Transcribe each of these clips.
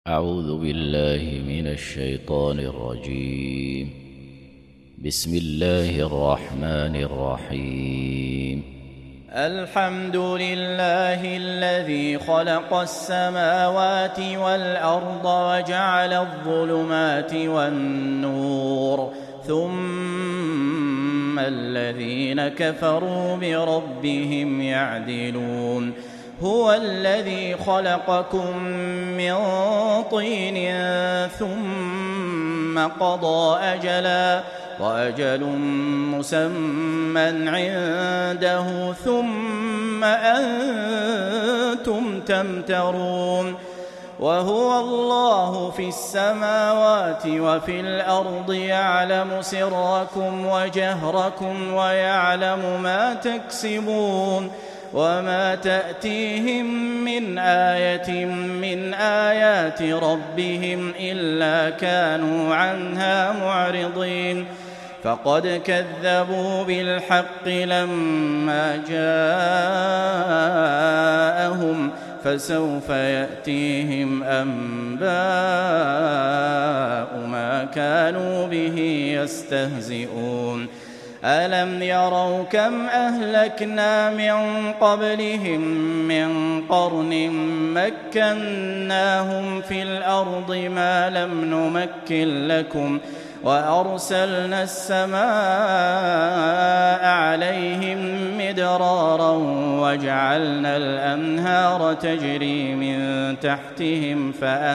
أعوذ بالله من الشيطان الرجيم. بسم الله الرحمن الرحيم. الحمد لله الذي خلق السماوات والأرض وجعل الظلمات والنور ثم الذين كفروا بربهم يعدلون. هو الذي خلقكم من طين ثم قضى أجلا وأجل مسمى عنده ثم أنتم تمترون. وهو الله في السماوات وفي الأرض يعلم سركم وجهركم ويعلم ما تكسبون. وما تأتيهم من آية من آيات ربهم إلا كانوا عنها معرضين. فقد كذبوا بالحق لما جاءهم فسوف يأتيهم أنباء ما كانوا به يستهزئون. ألم يروا كم أهلكنا من قبلهم من قرن مكناهم في الأرض ما لم نمكن لكم وأرسلنا السماء عليهم مدرارا وجعلنا الأنهار تجري من تحتهم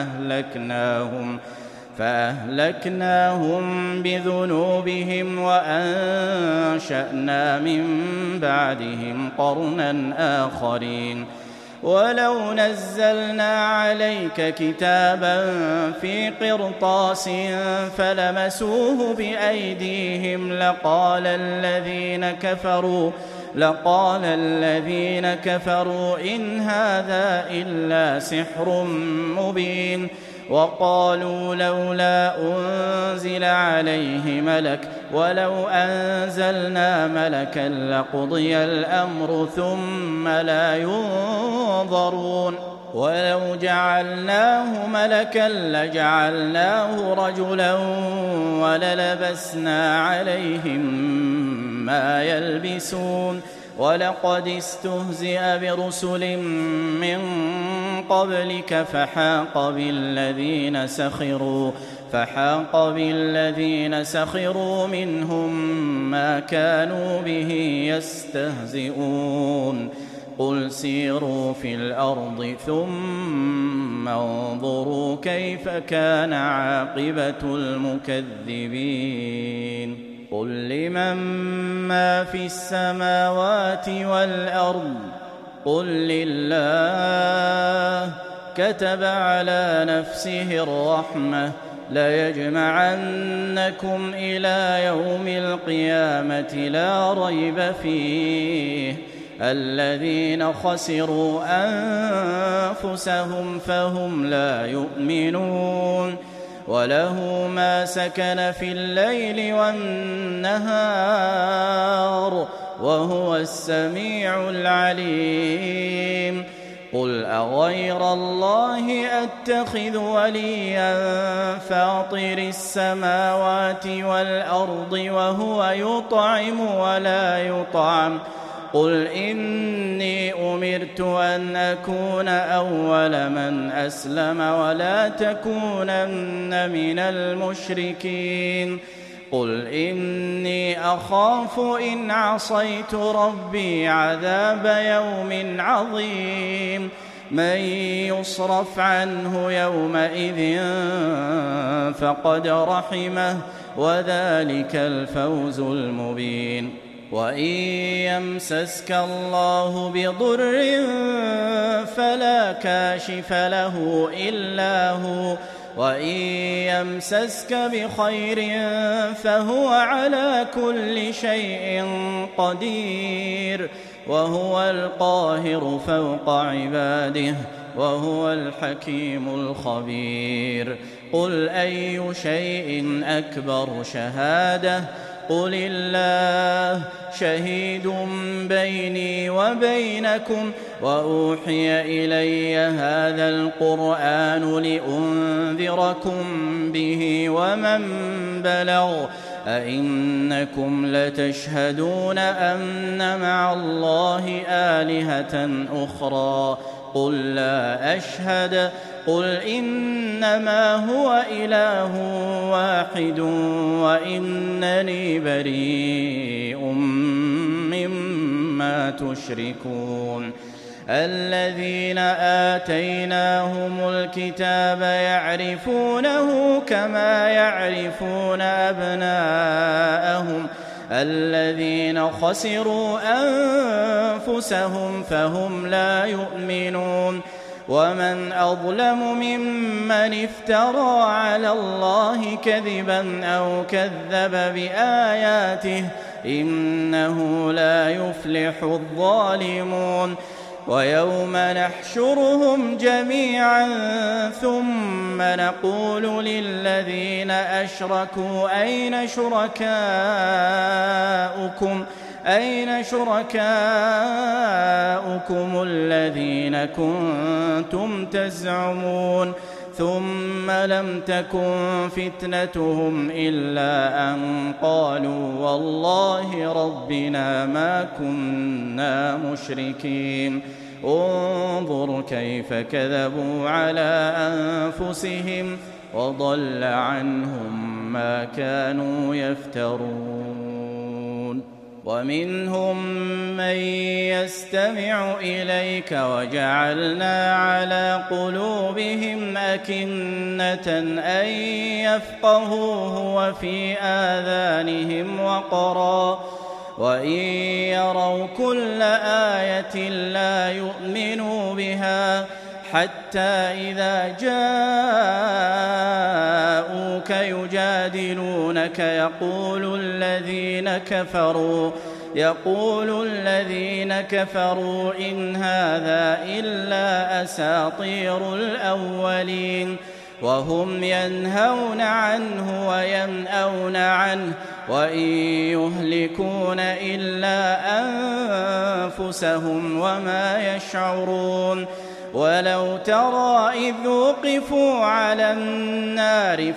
فأهلكناهم بذنوبهم وأنشأنا من بعدهم قرنا آخرين. ولو نزلنا عليك كتابا في قرطاس فلمسوه بأيديهم لقال الذين كفروا إن هذا إلا سحر مبين. وقالوا لولا أنزل عليه ملك ولو أنزلنا ملكا لقضي الأمر ثم لا ينظرون. ولو جعلناه ملكا لجعلناه رجلا وللبسنا عليهم ما يلبسون. ولقد استهزئ برسل من قبلك فحاق بالذين سخروا منهم ما كانوا به يستهزئون. قل سيروا في الأرض ثم انظروا كيف كان عاقبة المكذبين. قل لمن ما في السماوات والأرض قل لله كتب على نفسه الرحمة ليجمعنكم إلى يوم القيامة لا ريب فيه. الذين خسروا أنفسهم فهم لا يؤمنون. وله ما سكن في الليل والنهار وهو السميع العليم. قل أغير الله أتخذ وليا فاطر السماوات والأرض وهو يطعم ولا يطعم. قل إني أمرت أن أكون أول من أسلم ولا تكونن من المشركين. قل إني أخاف إن عصيت ربي عذاب يوم عظيم. من يصرف عنه يومئذ فقد رحمه وذلك الفوز المبين. وإن يمسسك الله بضر فلا كاشف له إلا هو وإن يمسسك بخير فهو على كل شيء قدير. وهو القاهر فوق عباده وهو الحكيم الخبير. قل أي شيء أكبر شهادة قل الله شهيد بيني وبينكم وأوحي إلي هذا القرآن لأنذركم به ومن بلغ أئنكم لتشهدون أن مع الله آلهة أخرى قل لا أشهد قل إنما هو إله واحد وإنني بريء مما تشركون الذين آتيناهم الكتاب يعرفونه كما يعرفون أبناءهم الذين خسروا أنفسهم فهم لا يؤمنون ومن أظلم ممن افترى على الله كذبا أو كذب بآياته إنه لا يفلح الظالمون ويوم نحشرهم جميعا ثم نقول للذين أشركوا أين شركاؤكم الذين كنتم تزعمون ثم لم تكن فتنتهم إلا أن قالوا والله ربنا ما كنا مشركين انظر كيف كذبوا على أنفسهم وضل عنهم ما كانوا يفترون ومنهم من يستمع إليك وجعلنا على قلوبهم أكنة أن يفقهوه وفي آذانهم وقرا وإن يروا كل آية لا يؤمنوا بها حتى إذا جاءوك يجادلونك يقول الذين كفروا إن هذا إلا أساطير الأولين وهم ينهون عنه وينأون عنه وإن يهلكون إلا أنفسهم وما يشعرون ولو ترى إذ وقفوا على النار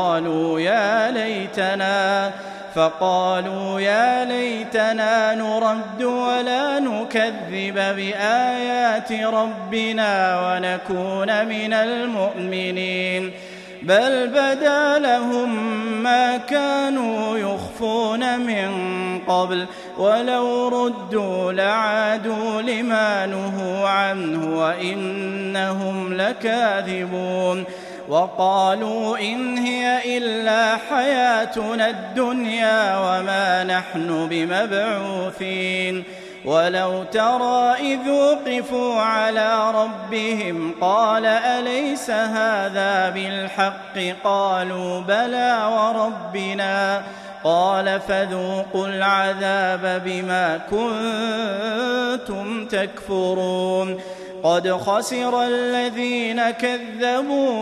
فقالوا يا ليتنا نرد ولا نكذب بآيات ربنا ونكون من المؤمنين بل بدا لهم ما كانوا يخفون من قبل ولو ردوا لعادوا لما نهوا عنه وإنهم لكاذبون وقالوا إن هي إلا حياتنا الدنيا وما نحن بمبعوثين ولو ترى إذ وقفوا على ربهم قال أليس هذا بالحق قالوا بلى وربنا قال فذوقوا العذاب بما كنتم تكفرون قد خسر الذين كذبوا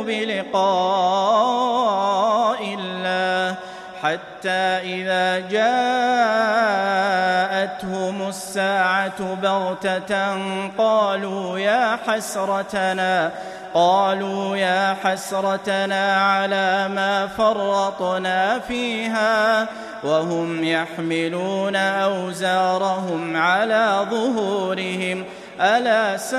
بلقاء الله حتى إذا جاءتهم الساعة بغتة قالوا يا حسرتنا على ما فرطنا فيها وهم يحملون أوزارهم على ظهورهم ألا ساء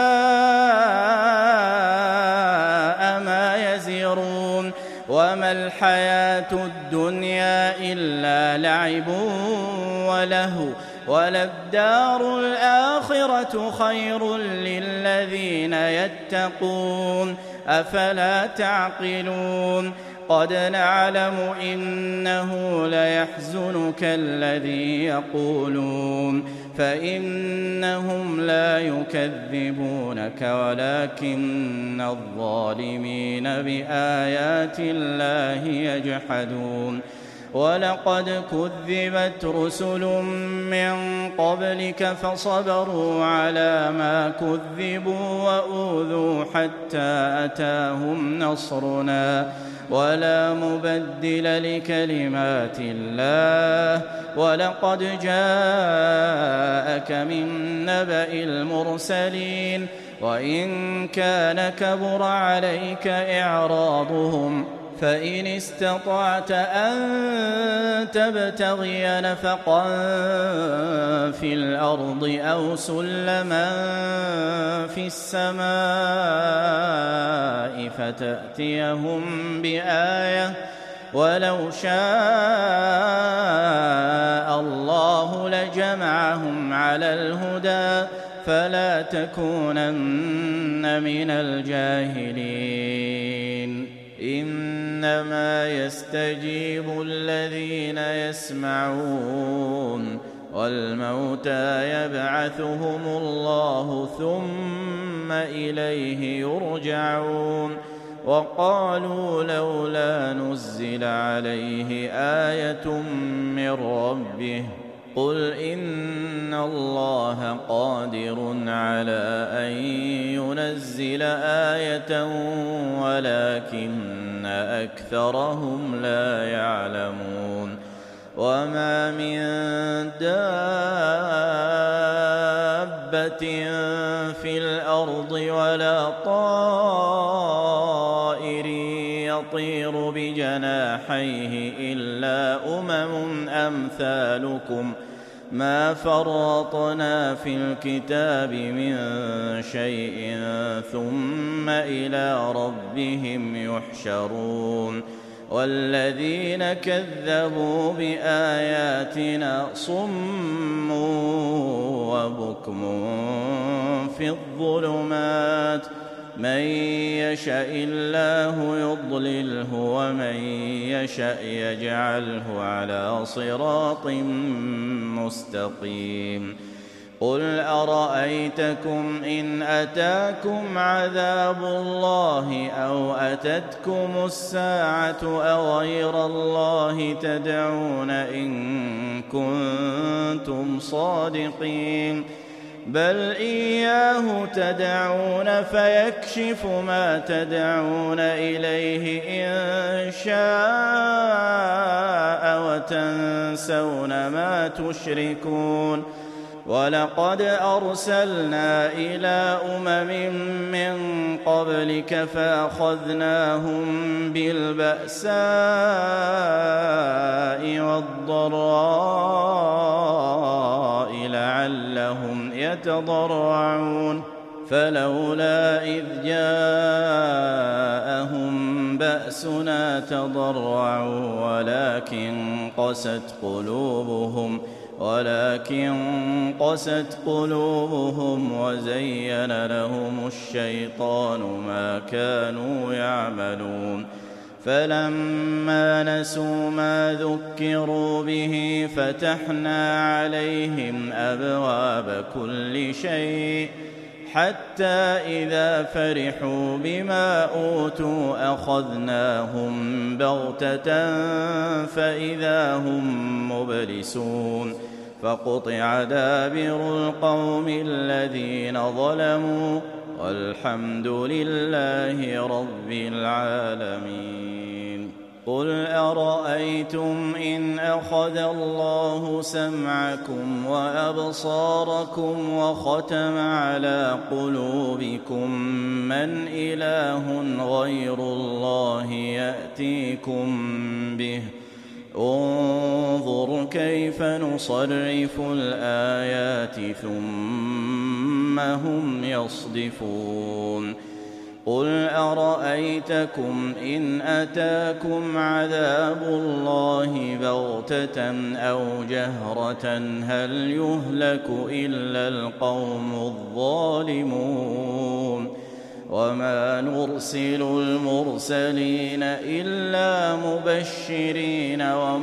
ما يزرون وما الحياة الدنيا إلا لعب ولهو وللدار الآخرة خير للذين يتقون أفلا تعقلون قد نعلم إنه ليحزنك الذي يقولون فإنهم لا يكذبونك ولكن الظالمين بآيات الله يجحدون ولقد كذبت رسل من قبلك فصبروا على ما كذبوا وأوذوا حتى أتاهم نصرنا ولا مبدل لكلمات الله ولقد جاءك من نبأ المرسلين وإن كان كبر عليك إعراضهم فإن استطعت أن تبتغي نفقا في الأرض أو سلما في السماء فتأتيهم بآية ولو شاء الله لجمعهم على الهدى فلا تكونن من الجاهلين إنما يستجيب الذين يسمعون والموتى يبعثهم الله ثم إليه يرجعون وقالوا لولا نزل عليه آية من ربه قل إن الله قادر على أن ينزل آية ولكن أكثرهم لا يعلمون وما من دابة في الأرض ولا طائر يطير بجناحيه إلا أمثالكم ما فرطنا في الكتاب من شيء ثم إلى ربهم يحشرون والذين كذبوا بآياتنا صم وبكم في الظلمات من يشاء الله يضلله ومن يشاء يجعله على صراط مستقيم قل أرأيتكم إن أتاكم عذاب الله أو أتتكم الساعة أغير الله تدعون إن كنتم صادقين بل إياه تدعون فيكشف ما تدعون إليه إن شاء وتنسون ما تشركون ولقد أرسلنا إلى من قبلك فأخذناهم بالبأساء والضراء لعلهم يتضرعون فلولا إذ جاءهم بأسنا تضرعوا ولكن قست قلوبهم وزين لهم الشيطان ما كانوا يعملون فلما نسوا ما ذكروا به فتحنا عليهم أبواب كل شيء حتى إذا فرحوا بما أوتوا أخذناهم بغتة فإذا هم مبلسون فقطع دابر القوم الذين ظلموا والحمد لله رب العالمين قل أرأيتم إن أخذ الله سمعكم وأبصاركم وختم على قلوبكم من إله غير الله يأتيكم به انظر كيف نصرف الآيات ثم هم يصدفون قل أرأيتكم إن أتاكم عذاب الله بغتة أو جهرة هل يهلك إلا القوم الظالمون وما نرسل المرسلين إلا مبشرين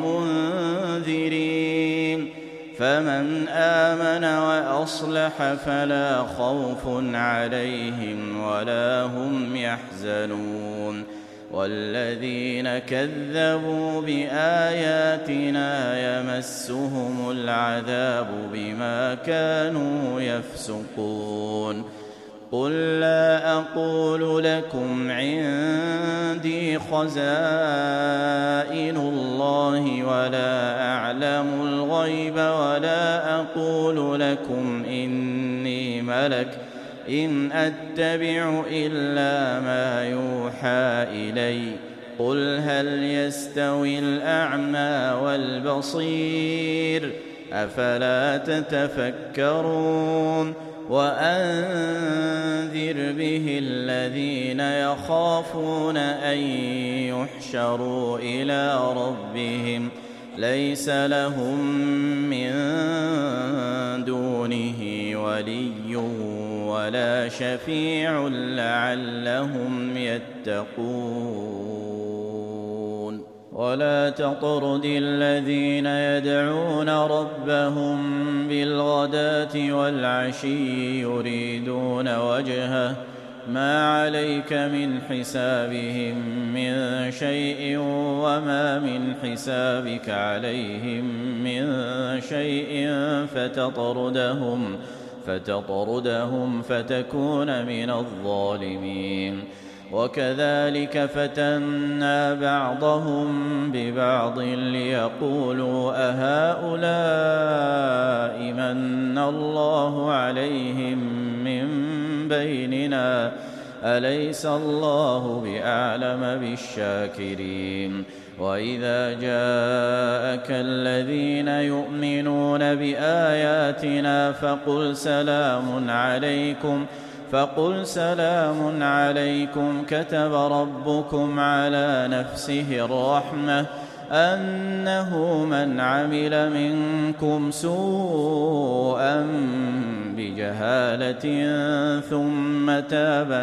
ومنذرين فمن آمن وأصلح فلا خوف عليهم ولا هم يحزنون والذين كذبوا بآياتنا يمسهم العذاب بما كانوا يفسقون قل لا أقول لكم عندي خزائن الله ولا أعلم الغيب ولا أقول لكم إني ملك إن أتبع إلا ما يوحى إلي قل هل يستوي الأعمى والبصير أفلا تتفكرون وأنذر به الذين يخافون أن يحشروا إلى ربهم ليس لهم من دونه ولي ولا شفيع لعلهم يتقون ولا تطرد الذين يدعون ربهم بالغداة والعشي يريدون وجهه ما عليك من حسابهم من شيء وما من حسابك عليهم من شيء فتطردهم فتكون من الظالمين وكذلك فتنا بعضهم ببعض ليقولوا أهؤلاء من الله عليهم من بيننا أليس الله بأعلم بالشاكرين وإذا جاءك الذين يؤمنون بآياتنا فقل سلام عليكم كتب ربكم على نفسه الرحمة أنه من عمل منكم سوءا بجهالة ثم تاب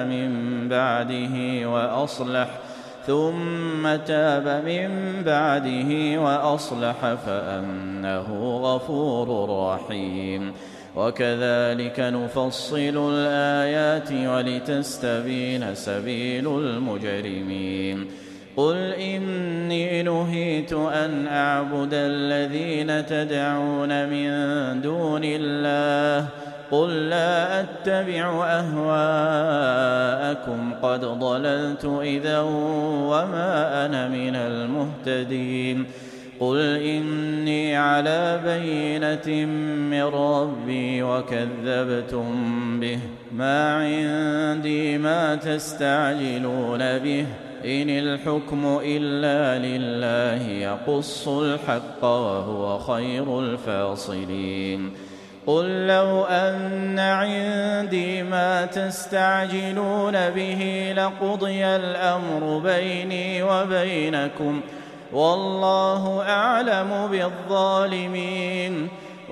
من بعده وأصلح فأنه غفور رحيم وكذلك نفصل الآيات ولتستبين سبيل المجرمين قل إني نهيت أن أعبد الذين تدعون من دون الله قل لا أتبع أهواءكم قد ضللت إذا وما أنا من المهتدين قل إني على بينة من ربي وكذبتم به ما عندي ما تستعجلون به إن الحكم إلا لله يقص الحق وهو خير الفاصلين قل لو أن عندي ما تستعجلون به لقضي الأمر بيني وبينكم والله أعلم بالظالمين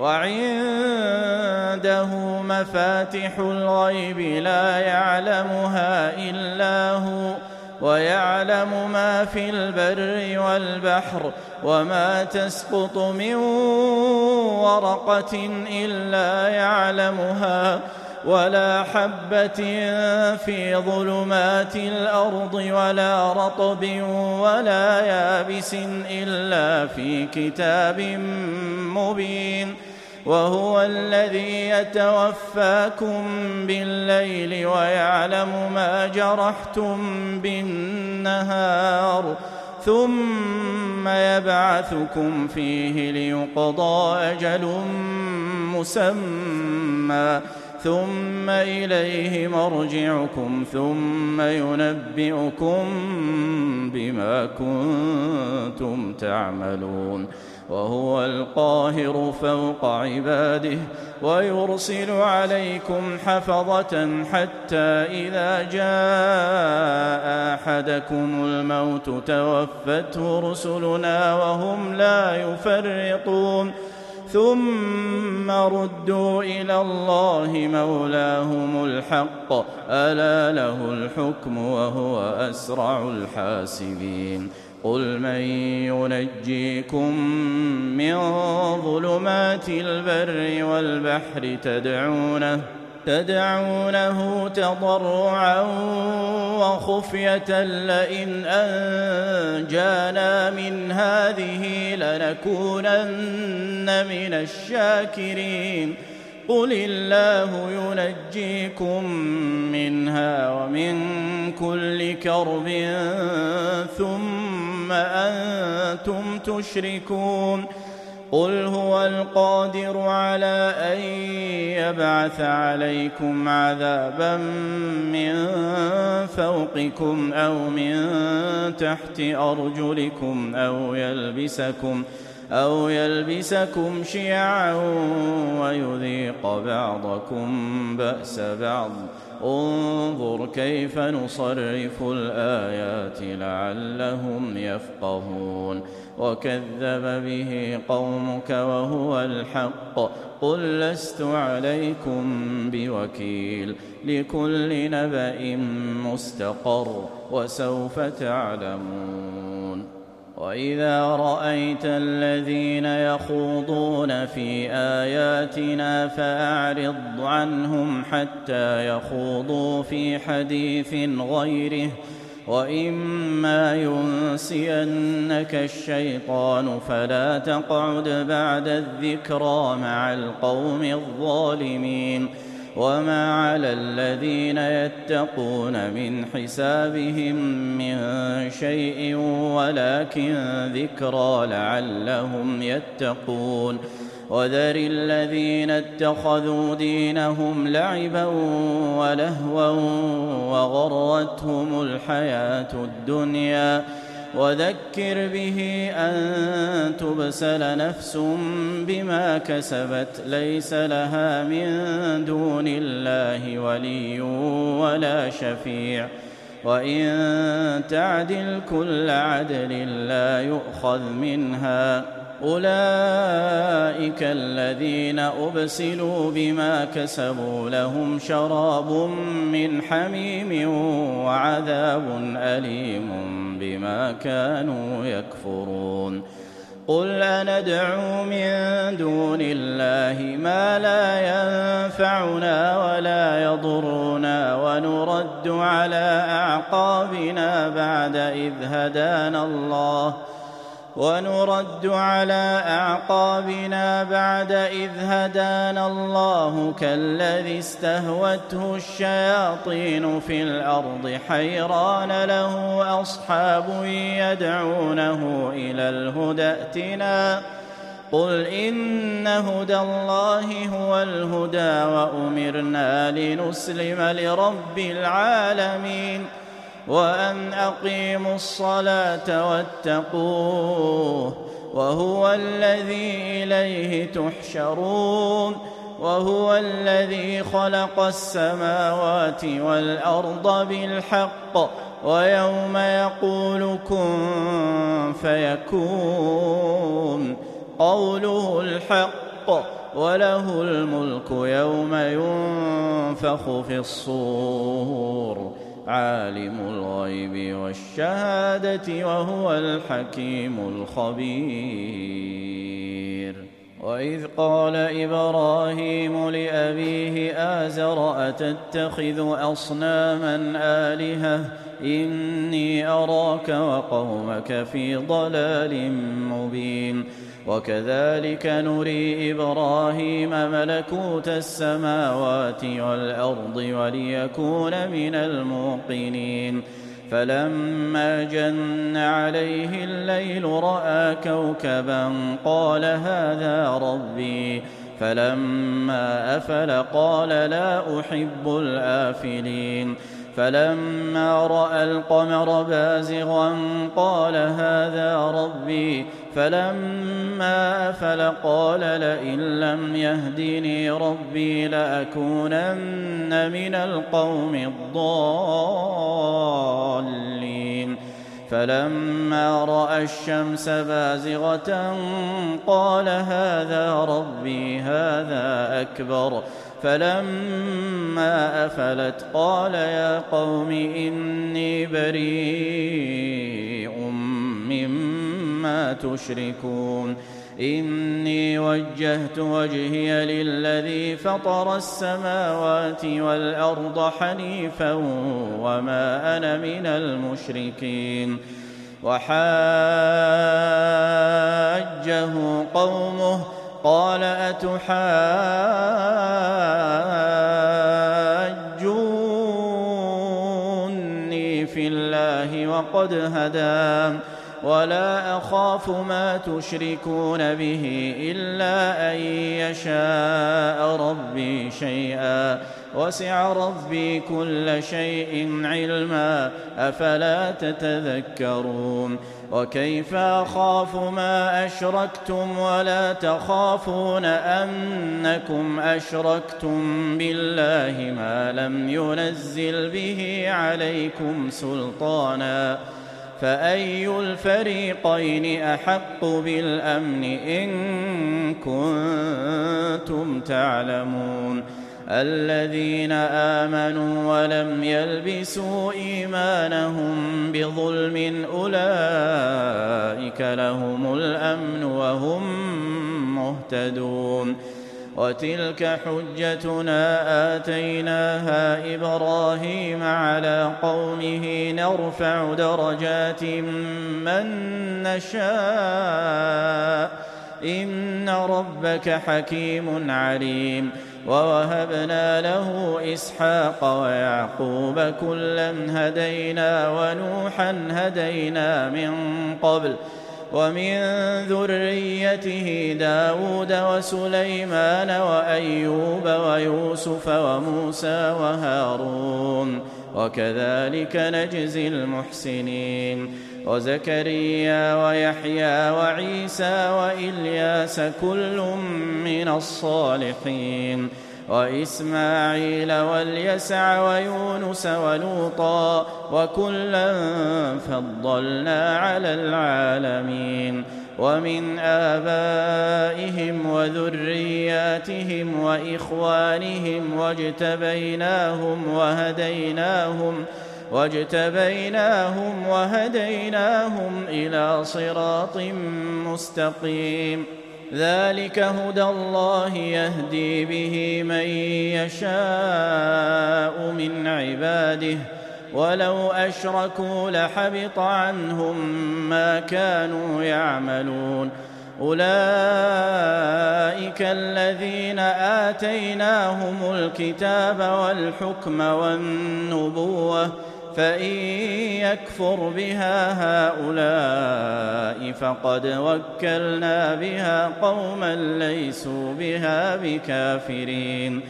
وعنده مفاتح الغيب لا يعلمها إلا هو ويعلم ما في البر والبحر وما تسقط من ورقة إلا يعلمها ولا حبة في ظلمات الأرض ولا رطب ولا يابس إلا في كتاب مبين وهو الذي يتوفاكم بالليل ويعلم ما جرحتم بالنهار ثم يبعثكم فيه ليقضى أجل مسمى ثم إليه مرجعكم ثم ينبئكم بما كنتم تعملون وهو القاهر فوق عباده ويرسل عليكم حفظة حتى إذا جاء أحدكم الموت توفته رسلنا وهم لا يفرطون ثم ردوا إلى الله مولاهم الحق ألا له الحكم وهو أسرع الحاسبين قل من ينجيكم من ظلمات البر والبحر تدعونه تضرعا وخفية لئن أنجانا من هذه لنكونن من الشاكرين قل الله ينجيكم منها ومن كل كرب ثم أنتم تشركون قل هو القادر على أن يبعث عليكم عذابا من فوقكم أو من تحت أرجلكم أو يلبسكم شيعا ويذيق بعضكم بأس بعض انظر كيف نصرف الآيات لعلهم يفقهون وكذب به قومك وهو الحق قل لست عليكم بوكيل لكل نبأ مستقر وسوف تعلمون وإذا رأيت الذين يخوضون في آياتنا فأعرض عنهم حتى يخوضوا في حديث غيره وإما ينسينك الشيطان فلا تقعد بعد الذكرى مع القوم الظالمين وما على الذين يتقون من حسابهم من شيء ولكن ذكرى لعلهم يتقون وذر الذين اتخذوا دينهم لعبا ولهوا وغرتهم الحياة الدنيا وذكر به أن تبسل نفس بما كسبت ليس لها من دون الله ولي ولا شفيع وإن تعدل كل عدل لا يؤخذ منها أولئك الذين أبسلوا بما كسبوا لهم شراب من حميم وعذاب أليم بما كانوا يكفرون قل أندعو من دون الله ما لا ينفعنا ولا يضرنا ونرد على أعقابنا بعد إذ هدانا الله كالذي استهوته الشياطين في الأرض حيران له أصحاب يدعونه إلى الهدى ائتنا قل إن هدى الله هو الهدى وأمرنا لنسلم لرب العالمين وأن أقيموا الصلاة واتقوه وهو الذي إليه تحشرون وهو الذي خلق السماوات والأرض بالحق ويوم يقول كن فيكون قوله الحق وله الملك يوم ينفخ في الصور عالم الغيب والشهادة وهو الحكيم الخبير وإذ قال إبراهيم لأبيه آزر أتتخذ أصناما آلهة إني أراك وقومك في ضلال مبين وكذلك نري إبراهيم ملكوت السماوات والأرض وليكون من الموقنين فلما جن عليه الليل رأى كوكبا قال هذا ربي فلما أفل قال لا أحب الآفلين فلما رأى القمر بازغا قال هذا ربي فلما أفل قال لئن لم يهدني ربي لأكونن من القوم الضالين فلما رأى الشمس بازغة قال هذا ربي هذا أكبر فلما أفلت قال يا قوم إني بريء مما تشركون إني وجهت وجهي للذي فطر السماوات والأرض حنيفا وما أنا من المشركين وحاجه قومه قال أتحاجوني في الله وقد هدان ولا أخاف ما تشركون به إلا أن يشاء ربي شيئا وسع ربي كل شيء علما أفلا تتذكرون وكيف أخاف ما أشركتم ولا تخافون أنكم أشركتم بالله ما لم ينزل به عليكم سلطانا فأي الفريقين أحق بالأمن إن كنتم تعلمون الذين آمنوا ولم يلبسوا إيمانهم بظلم أولئك لهم الأمن وهم مهتدون وتلك حجتنا آتيناها إبراهيم على قومه نرفع درجات من نشاء إن ربك حكيم عليم ووهبنا له إسحاق ويعقوب كلا هدينا ونوحا هدينا من قبل ومن ذريته داود وسليمان وأيوب ويوسف وموسى وهارون وكذلك نجزي المحسنين وزكريا ويحيى وعيسى وإلياس كل من الصالحين وإسماعيل واليسع ويونس ولوطا وكلا فضلنا على العالمين ومن آبائهم وذرياتهم وإخوانهم واجتبيناهم وهديناهم إلى صراط مستقيم ذلك هدى الله يهدي به من يشاء من عباده ولو أشركوا لحبط عنهم ما كانوا يعملون أولئك الذين آتيناهم الكتاب والحكم والنبوة فإن يكفر بها هؤلاء فقد وكلنا بها قوما ليسوا بها بكافرين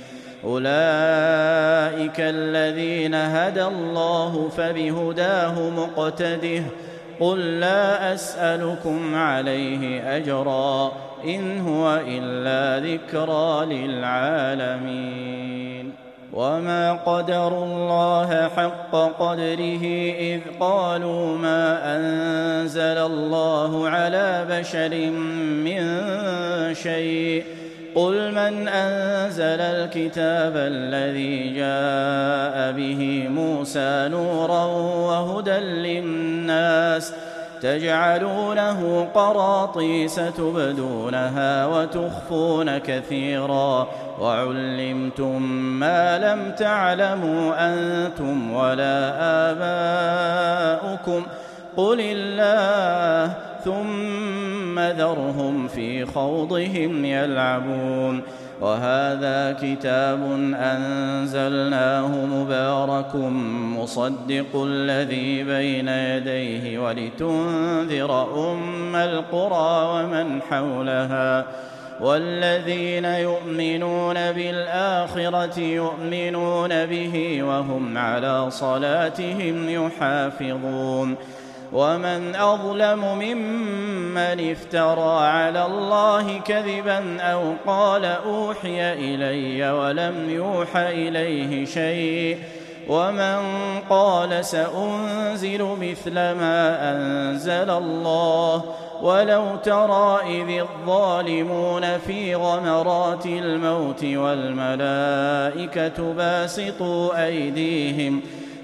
أولئك الذين هدى الله فبهداه مقتده قل لا أسألكم عليه أجرا إن هو إلا ذكرى للعالمين وما قدروا الله حق قدره إذ قالوا ما أنزل الله على بشر من شيء قل من أنزل الكتاب الذي جاء به موسى نورا وهدى للناس تجعلونه قراطيس تبدونها وتخفون كثيرا وعلمتم ما لم تعلموا أنتم ولا آباؤكم قل الله ثم ذرهم في خوضهم يلعبون وهذا كتاب أنزلناه مبارك مصدق الذي بين يديه ولتنذر أم القرى ومن حولها والذين يؤمنون بالآخرة يؤمنون به وهم على صلاتهم يحافظون ومن أظلم ممن افترى على الله كذبا أو قال أوحي إلي ولم يوح إليه شيء ومن قال سأنزل مثل ما أنزل الله ولو ترى إذ الظالمون في غمرات الموت والملائكة باسطوا أيديهم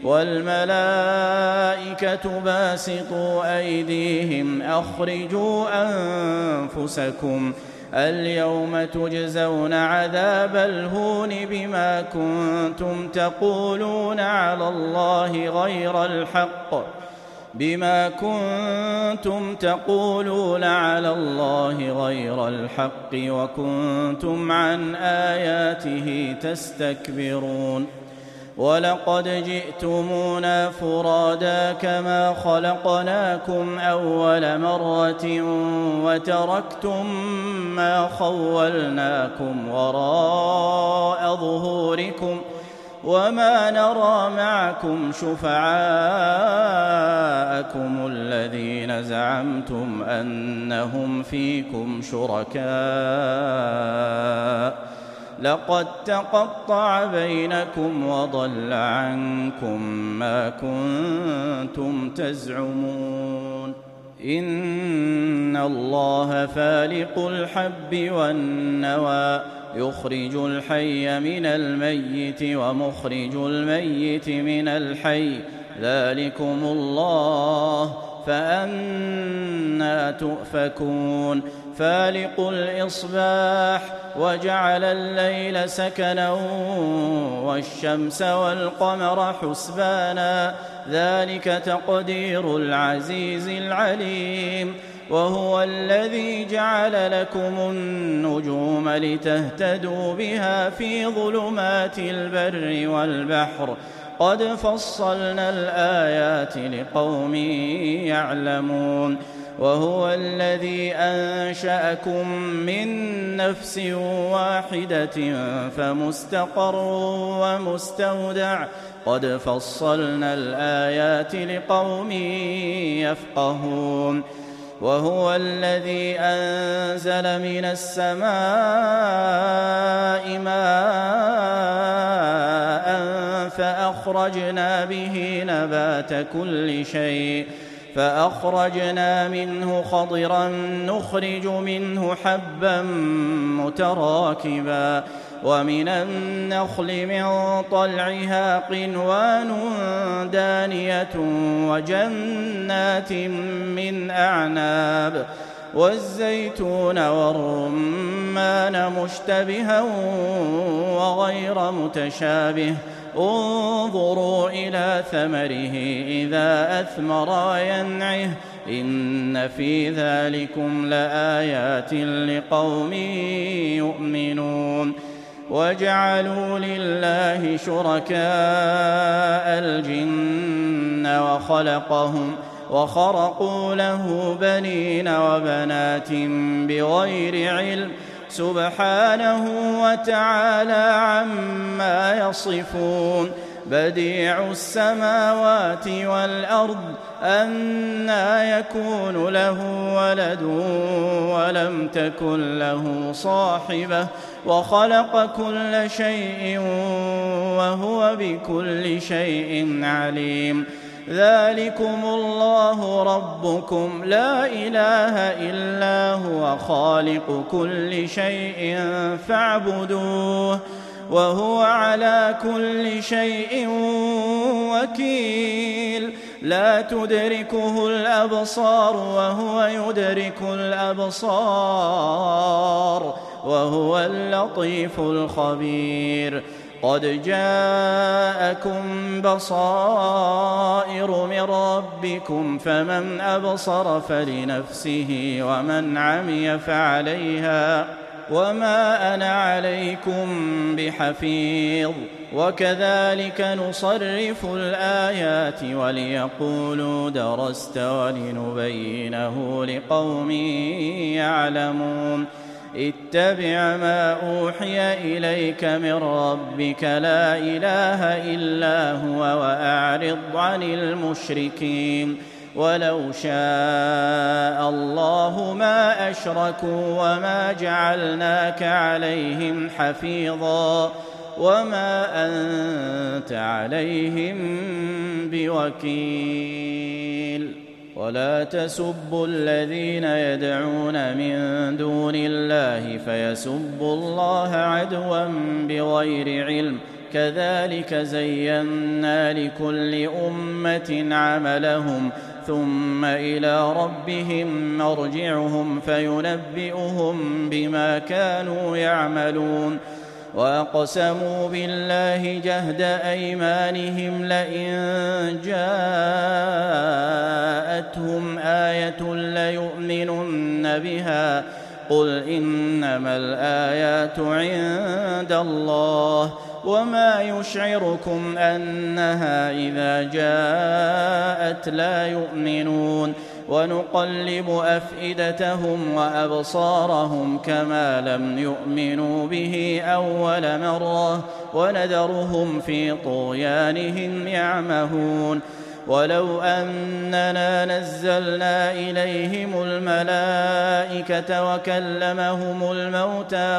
والملائكة باسطوا أيديهم أخرجوا أنفسكم اليوم تجزون عذاب الهون بما كنتم تقولون على الله غير الحق وكنتم عن آياته تستكبرون ولقد جئتمونا فرادا كما خلقناكم أول مرة وتركتم ما خولناكم وراء ظهوركم وما نرى معكم شفعاءكم الذين زعمتم أنهم فيكم شركاء لقد تقطع بينكم وضل عنكم ما كنتم تزعمون إن الله فالق الحب والنوى يخرج الحي من الميت ومخرج الميت من الحي ذلكم الله فأنى تؤفكون فالق الإصباح وجعل الليل سكنا والشمس والقمر حسبانا ذلك تقدير العزيز العليم وهو الذي جعل لكم النجوم لتهتدوا بها في ظلمات البر والبحر قد فصلنا الآيات لقوم يعلمون وهو الذي أنشأكم من نفس واحدة فمستقر ومستودع قد فصلنا الآيات لقوم يفقهون وهو الذي أنزل من السماء ماء فأخرجنا به نبات كل شيء فأخرجنا منه خضرا نخرج منه حبا متراكبا ومن النخل من طلعها قنوان دانية وجنات من أعناب والزيتون والرمان مشتبها وغير متشابه انظروا إلى ثمره إذا أثمر وينعه إن في ذلكم لآيات لقوم يؤمنون وجعلوا لله شركاء الجن وخرقوا له بنين وبنات بغير علم سبحانه وتعالى عما يصفون بديع السماوات والأرض أنى يكون له ولد ولم تكن له صاحبة وخلق كل شيء وهو بكل شيء عليم ذلكم الله ربكم لا إله إلا هو خالق كل شيء فاعبدوه وهو على كل شيء وكيل لا تدركه الأبصار وهو يدرك الأبصار وهو اللطيف الخبير قد جاءكم بصائر من ربكم فمن أبصر فلنفسه ومن عمي فعليها وما أنا عليكم بحفيظ وكذلك نصرف الآيات وليقولوا درست ولنبينه لقوم يعلمون اتبع ما أوحي إليك من ربك لا إله إلا هو وأعرض عن المشركين ولو شاء الله ما أشركوا وما جعلناك عليهم حفيظا وما أنت عليهم بوكيل ولا تسبوا الذين يدعون من دون الله فيسبوا الله عدوا بغير علم كذلك زينا لكل أمة عملهم ثم إلى ربهم مرجعهم فينبئهم بما كانوا يعملون وأقسموا بالله جهد أيمانهم لئن جاءتهم آية ليؤمنن بها قل إنما الآيات عند الله وما يشعركم أنها إذا جاءت لا يؤمنون ونقلب أفئدتهم وأبصارهم كما لم يؤمنوا به أول مرة ونذرهم في طغيانهم يعمهون ولو أننا نزلنا إليهم الملائكة وكلمهم الموتى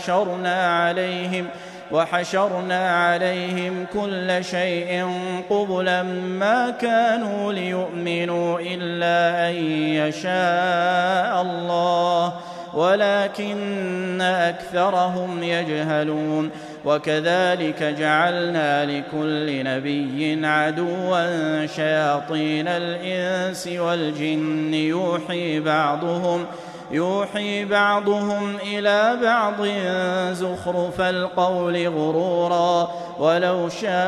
وحشرنا عليهم كل شيء قبلا ما كانوا ليؤمنوا إلا أن يشاء الله ولكن أكثرهم يجهلون وكذلك جعلنا لكل نبي عدوا شياطين الإنس والجن يوحي بعضهم إلى بعض زخرف القول غرورا ولو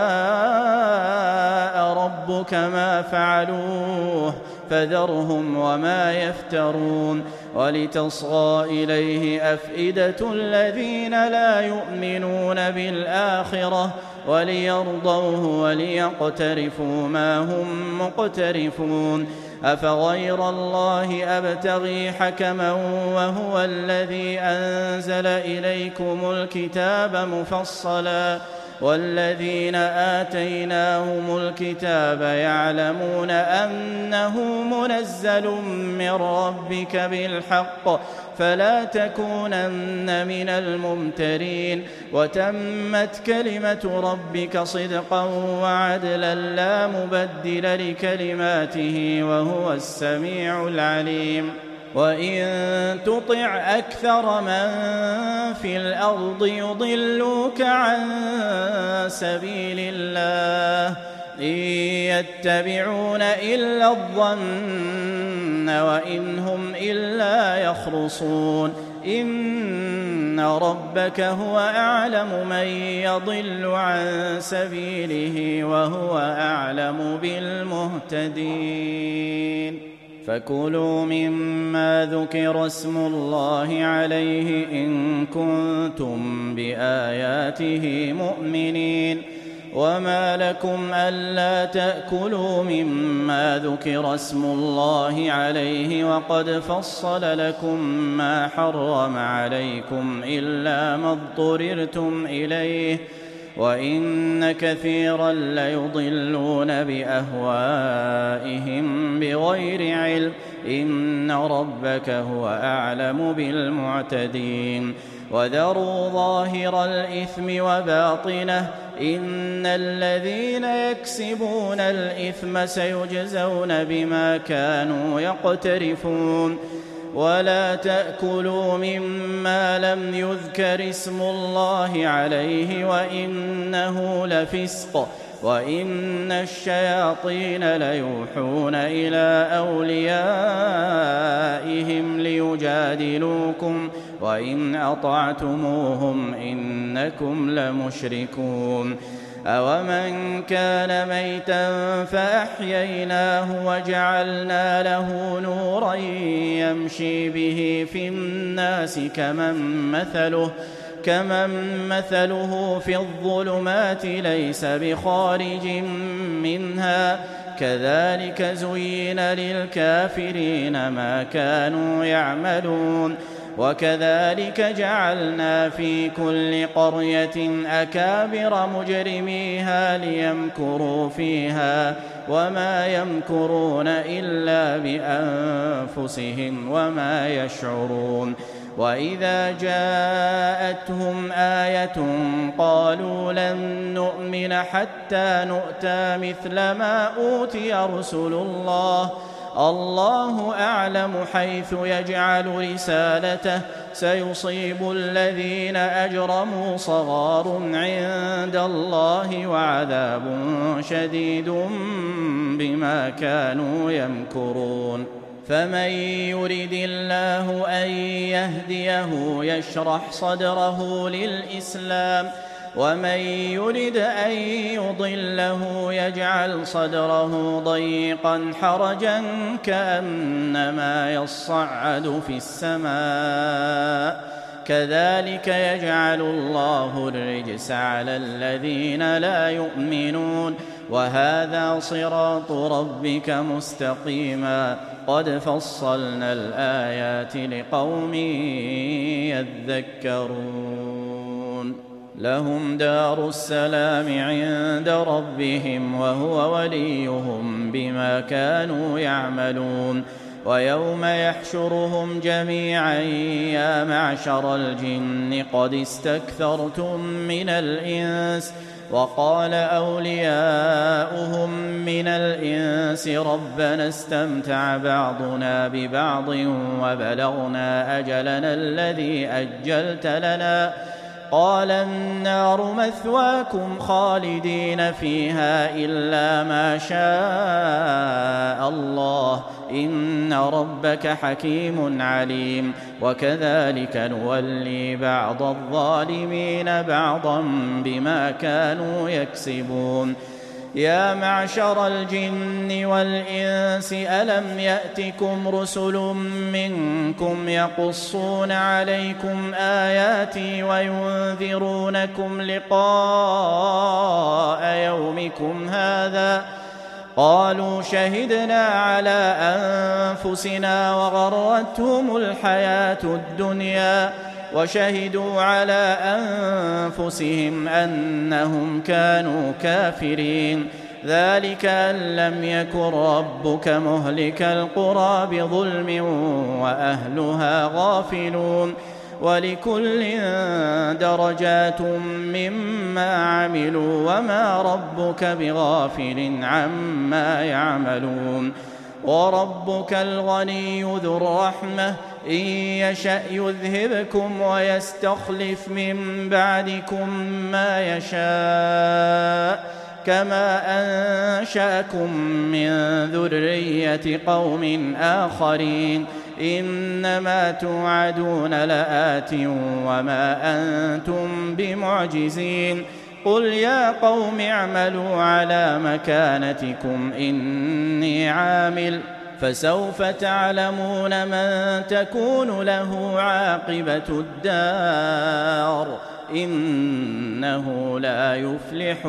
شاء ربك ما فعلوه فذرهم وما يفترون ولتصغى إليه أفئدة الذين لا يؤمنون بالآخرة وليرضوه وليقترفوا ما هم مقترفون أفغير الله أبتغي حكما وهو الذي أنزل إليكم الكتاب مفصلا والذين آتيناهم الكتاب يعلمون أنه منزل من ربك بالحق فلا تكونن من الممترين وتمت كلمة ربك صدقا وعدلا لا مبدل لكلماته وهو السميع العليم وإن تطع أكثر من في الأرض يضلوك عن سبيل الله إن يتبعون إلا الظن وإن هم إلا يخرصون إن ربك هو أعلم من يضل عن سبيله وهو أعلم بالمهتدين فكلوا مما ذكر اسم الله عليه إن كنتم بآياته مؤمنين وما لكم ألا تأكلوا مما ذكر اسم الله عليه وقد فصل لكم ما حرم عليكم إلا ما اضطررتم إليه وإن كثيرا ليضلون بأهوائهم بغير علم إن ربك هو أعلم بالمعتدين وذروا ظاهر الإثم وباطنه إن الذين يكسبون الإثم سيجزون بما كانوا يقترفون ولا تأكلوا مما لم يذكر اسم الله عليه وإنه لفسق وإن الشياطين ليوحون إلى أوليائهم ليجادلوكم وإن أطعتموهم إنكم لمشركون أومن كان ميتا فأحييناه وجعلنا له نورا يمشي به في الناس كمن مثله في الظلمات ليس بخارج منها كذلك زين للكافرين ما كانوا يعملون وكذلك جعلنا في كل قرية أكابر مجرميها ليمكروا فيها وما يمكرون إلا بأنفسهم وما يشعرون وإذا جاءتهم آية قالوا لن نؤمن حتى نؤتى مثل ما أوتي رسل الله الله أعلم حيث يجعل رسالته سيصيب الذين أجرموا صغار عند الله وعذاب شديد بما كانوا يمكرون فمن يرد الله أن يهديه يشرح صدره للإسلام ومن يرد أن يضله يجعل صدره ضيقا حرجا كأنما يصعد في السماء كذلك يجعل الله الرجس على الذين لا يؤمنون وهذا صراط ربك مستقيما قد فصلنا الآيات لقوم يذكرون لهم دار السلام عند ربهم وهو وليهم بما كانوا يعملون ويوم يحشرهم جميعا يا معشر الجن قد استكثرتم من الإنس وقال أولياؤهم من الإنس ربنا استمتع بعضنا ببعض وبلغنا أجلنا الذي أجلت لنا قال النار مثواكم خالدين فيها إلا ما شاء الله إن ربك حكيم عليم وكذلك نولي بعض الظالمين بعضا بما كانوا يكسبون يا معشر الجن والإنس ألم يأتكم رسل منكم يقصون عليكم آياتي وينذرونكم لقاء يومكم هذا قالوا شهدنا على أنفسنا وغرتهم الحياة الدنيا وشهدوا على أنفسهم أنهم كانوا كافرين ذلك أن لم يكن ربك مهلك القرى بظلم وأهلها غافلون ولكل درجات مما عملوا وما ربك بغافل عما يعملون وربك الغني ذو الرحمة إن يشأ يذهبكم ويستخلف من بعدكم ما يشاء كما أنشأكم من ذرية قوم آخرين إنما توعدون لآت وما أنتم بمعجزين قل يا قوم اعملوا على مكانتكم إني عامل فسوف تعلمون من تكون له عاقبة الدار إنه لا يفلح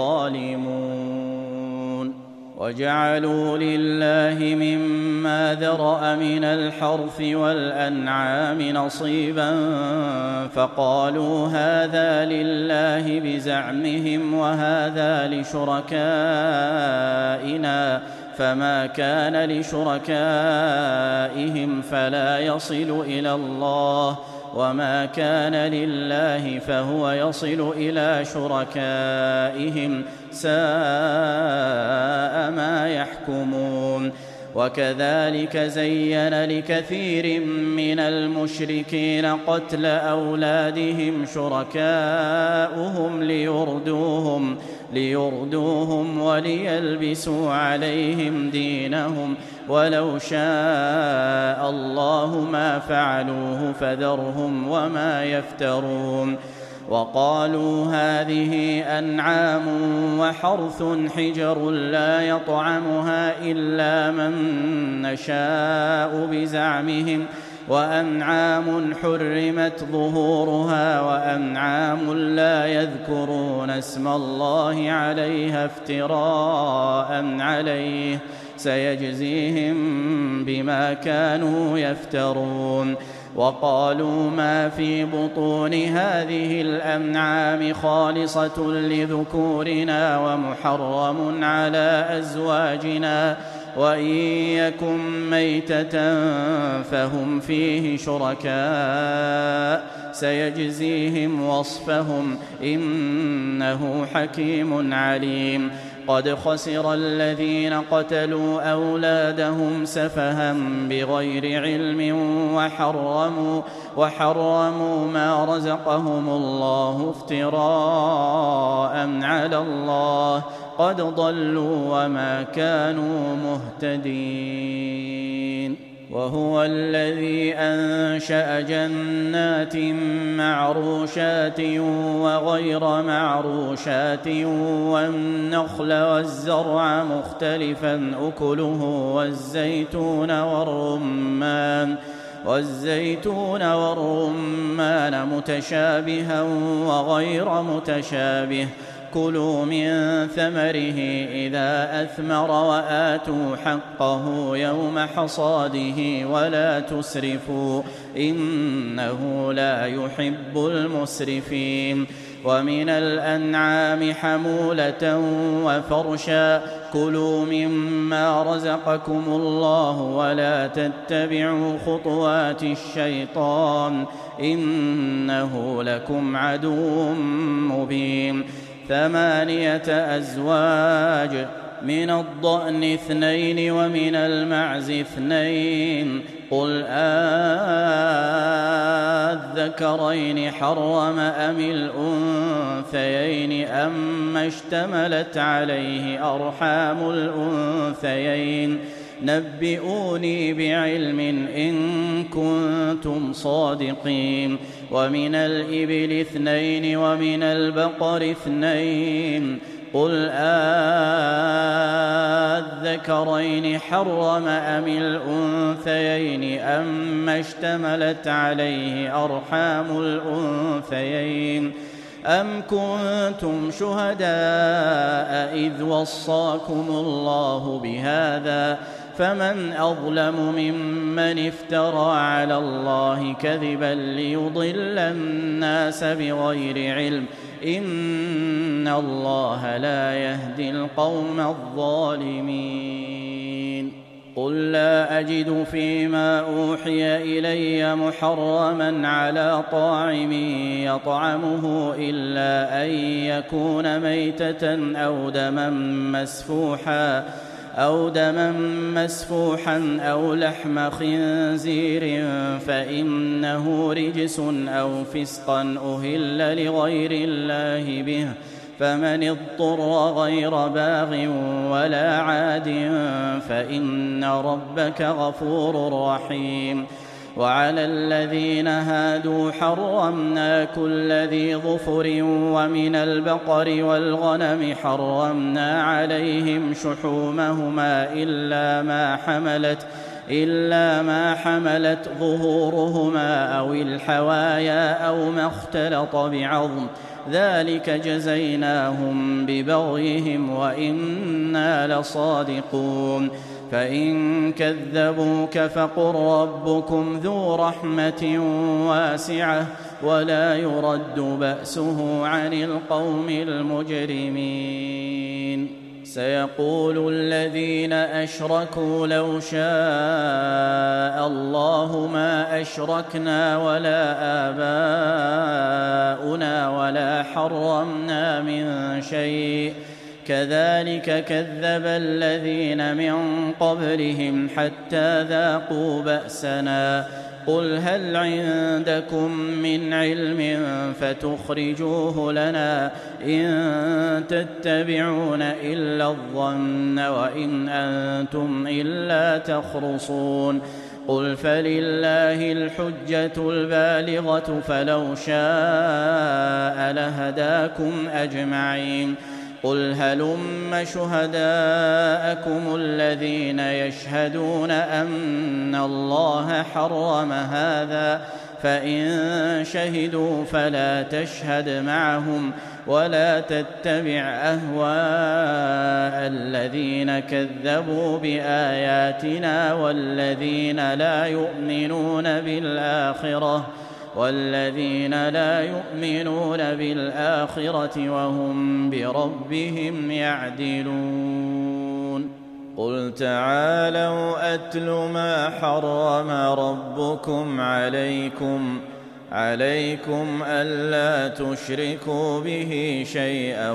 الظالمون وجعلوا لله مما ذرأ من الحرث والأنعام نصيبا فقالوا هذا لله بزعمهم وهذا لشركائنا فما كان لشركائهم فلا يصل إلى الله وما كان لله فهو يصل إلى شركائهم ساء ما يحكمون وكذلك زين لكثير من المشركين قتل أولادهم شركاؤهم ليردوهم وليلبسوا عليهم دينهم ولو شاء الله ما فعلوه فذرهم وما يفترون وقالوا هذه أنعام وحرث حجر لا يطعمها إلا من نشاء بزعمهم وأنعام حرمت ظهورها وأنعام لا يذكرون اسم الله عليها افتراء عليه سيجزيهم بما كانوا يفترون وقالوا ما في بطون هذه الأنعام خالصة لذكورنا ومحرم على أزواجنا وإن يكن ميتة فهم فيه شركاء سيجزيهم وصفهم إنه حكيم عليم قد خسر الذين قتلوا أولادهم سفها بغير علم وحرموا ما رزقهم الله افتراء على الله قد ضلوا وما كانوا مهتدين. وهو الذي أنشأ جنات معروشات وغير معروشات والنخل والزرع مختلفا أكله والزيتون والرمان متشابها وغير متشابه كلوا من ثمره إذا أثمر وآتوا حقه يوم حصاده ولا تسرفوا إنه لا يحب المسرفين. ومن الأنعام حمولة وفرشا كلوا مما رزقكم الله ولا تتبعوا خطوات الشيطان إنه لكم عدو مبين. 8 أزواج من الضأن 2 ومن المعز 2 قل الذكرين حرم أم الأنثيين أما اشتملت عليه أرحام الأنثيين نبئوني بعلم إن كنتم صادقين. ومن الإبل 2 ومن البقر 2 قل الذكرين حرم أم الأنثيين أما اشتملت عليه أرحام الأنثيين أم كنتم شهداء إذ وصاكم الله بهذا فمن أظلم ممن افترى على الله كذبا ليضل الناس بغير علم إن الله لا يهدي القوم الظالمين. قل لا أجد فيما أوحي إلي محرما على طاعم يطعمه إلا أن يكون ميتة أو دما مسفوحا أو لحم خنزير فإنه رجس أو فسقا أهل لغير الله به فمن اضطر غير باغ ولا عاد فإن ربك غفور رحيم. وعلى الذين هادوا حرمنا كل ذي ظفر ومن البقر والغنم حرمنا عليهم شحومهما إلا ما حملت ظهورهما أو الحوايا أو ما اختلط بعظم ذلك جزيناهم ببغيهم وإنا لصادقون. فإن كذبوك فقل ربكم ذو رحمة واسعة ولا يرد بأسه عن القوم المجرمين. سيقول الذين أشركوا لو شاء الله ما أشركنا ولا آباؤنا ولا حرمنا من شيء كذلك كذب الذين من قبلهم حتى ذاقوا بأسنا قل هل عندكم من علم فتخرجوه لنا إن تتبعون إلا الظن وإن أنتم إلا تخرصون. قل فلله الحجة البالغة فلو شاء لهداكم أجمعين. قل هلم شهداءكم الذين يشهدون أن الله حرم هذا فإن شهدوا فلا تشهد معهم ولا تتبع أهواء الذين كذبوا بآياتنا والذين لا يؤمنون بالآخرة وهم بربهم يعدلون. قل تعالوا أتل ما حرم ربكم عليكم عليكم ألا تشركوا به شيئا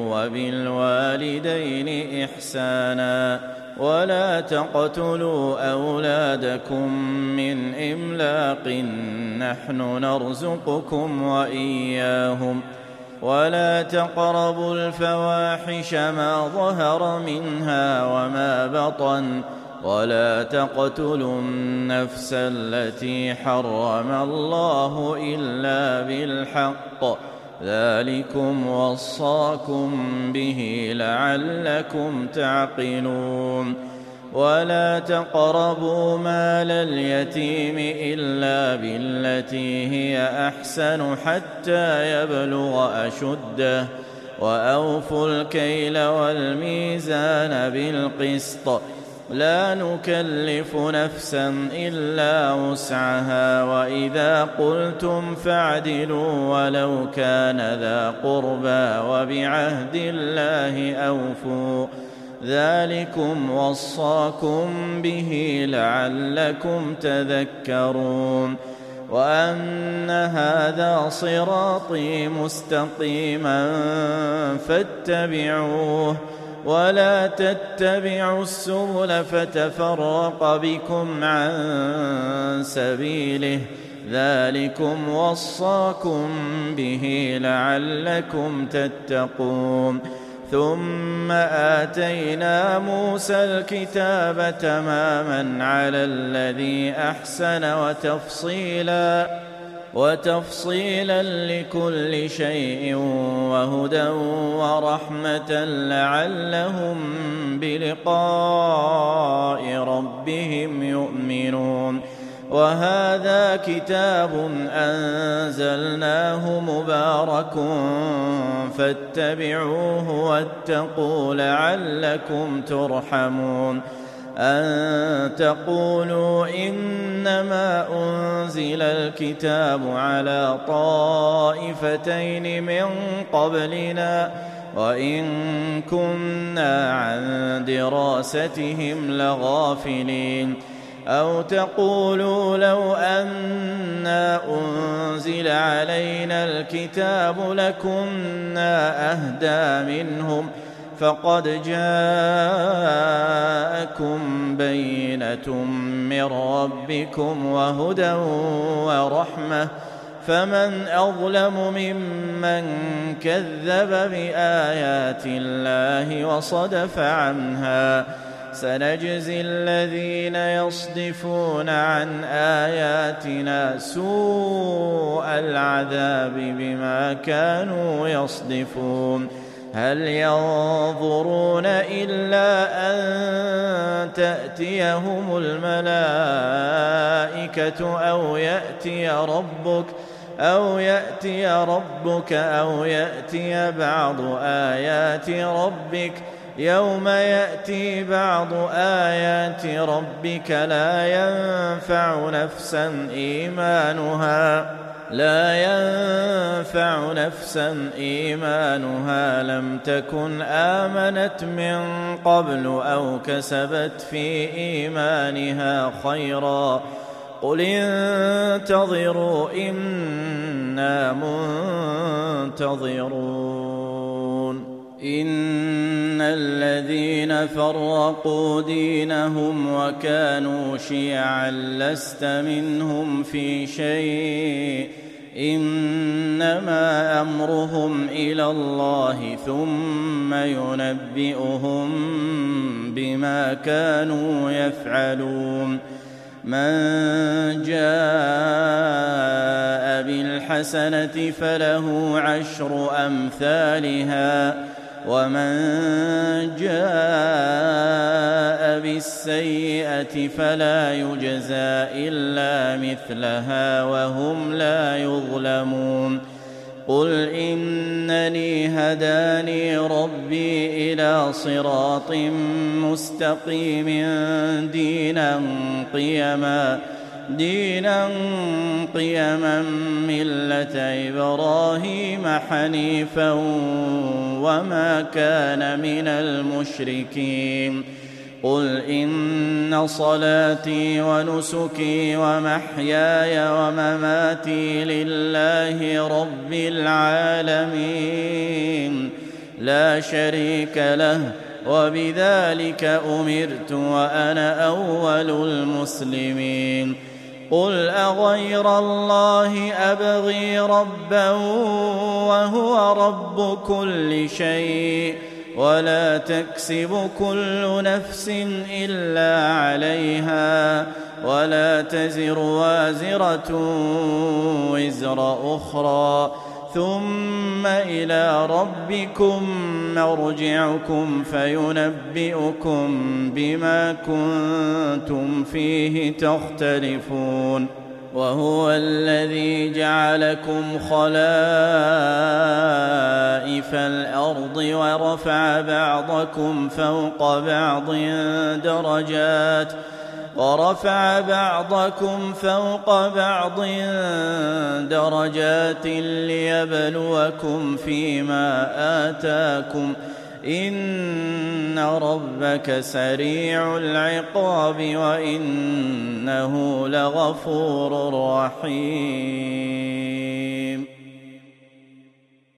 وبالوالدين إحسانا ولا تقتلوا أولادكم من إملاق نحن نرزقكم وإياهم ولا تقربوا الفواحش ما ظهر منها وما بطن ولا تقتلوا النفس التي حرم الله إلا بالحق ذلكم وصاكم به لعلكم تعقلون ولا تقربوا مال اليتيم إلا بالتي هي أحسن حتى يبلغ أشده وأوفوا الكيل والميزان بالقسط لا نكلف نفسا إلا وسعها وإذا قلتم فاعدلوا ولو كان ذا قربى وبعهد الله أوفوا ذلكم وصاكم به لعلكم تذكرون وأن هذا صراطي مستقيما فاتبعوه ولا تتبعوا السبل فتفرق بكم عن سبيله ذلكم وصاكم به لعلكم تتقون ثم آتينا موسى الكتاب تماما على الذي أحسن وتفصيلا لكل شيء وهدى ورحمة لعلهم بلقاء ربهم يؤمنون وهذا كتاب أنزلناه مبارك فاتبعوه واتقوا لعلكم ترحمون أن تقولوا إنما أنزل الكتاب على طائفتين من قبلنا وإن كنا عن دراستهم لغافلين أو تقولوا لو أنا أنزل علينا الكتاب لكنا أهدى منهم فقد جاءكم بينة من ربكم وهدى ورحمة فمن أظلم ممن كذب بآيات الله وصدف عنها سنجزي الذين يصدفون عن آياتنا سوء العذاب بما كانوا يصدفون هل ينظرون إلا أن تأتيهم الملائكة أو يأتي ربك أو يأتي بعض آيات ربك يوم يأتي بعض آيات ربك لا ينفع نفسا إيمانها لم تكن آمنت من قبل أو كسبت في إيمانها خيرا قل انتظروا إنا منتظرون إن الذين فرقوا دينهم وكانوا شيعا لست منهم في شيء إنما أمرهم إلى الله ثم ينبئهم بما كانوا يفعلون من جاء بالحسنة فله 10 أمثالها ومن جاء بالسيئة فلا يجزى إلا مثلها وهم لا يظلمون قل إنني هداني ربي إلى صراط مستقيم دينا قيما ملة إبراهيم حنيفا وما كان من المشركين قل إن صلاتي ونسكي ومحياي ومماتي لله رب العالمين لا شريك له وبذلك أمرت وأنا أول المسلمين قل أغير الله أبغي ربا وهو رب كل شيء ولا تكسب كل نفس إلا عليها ولا تزر وازرة وزر أخرى ثم إلى ربكم مرجعكم فينبئكم بما كنتم فيه تختلفون وهو الذي جعلكم خلائف الأرض ورفع بعضكم فوق بعض درجات ليبلوكم فيما آتاكم إن ربك سريع العقاب وإنه لغفور رحيم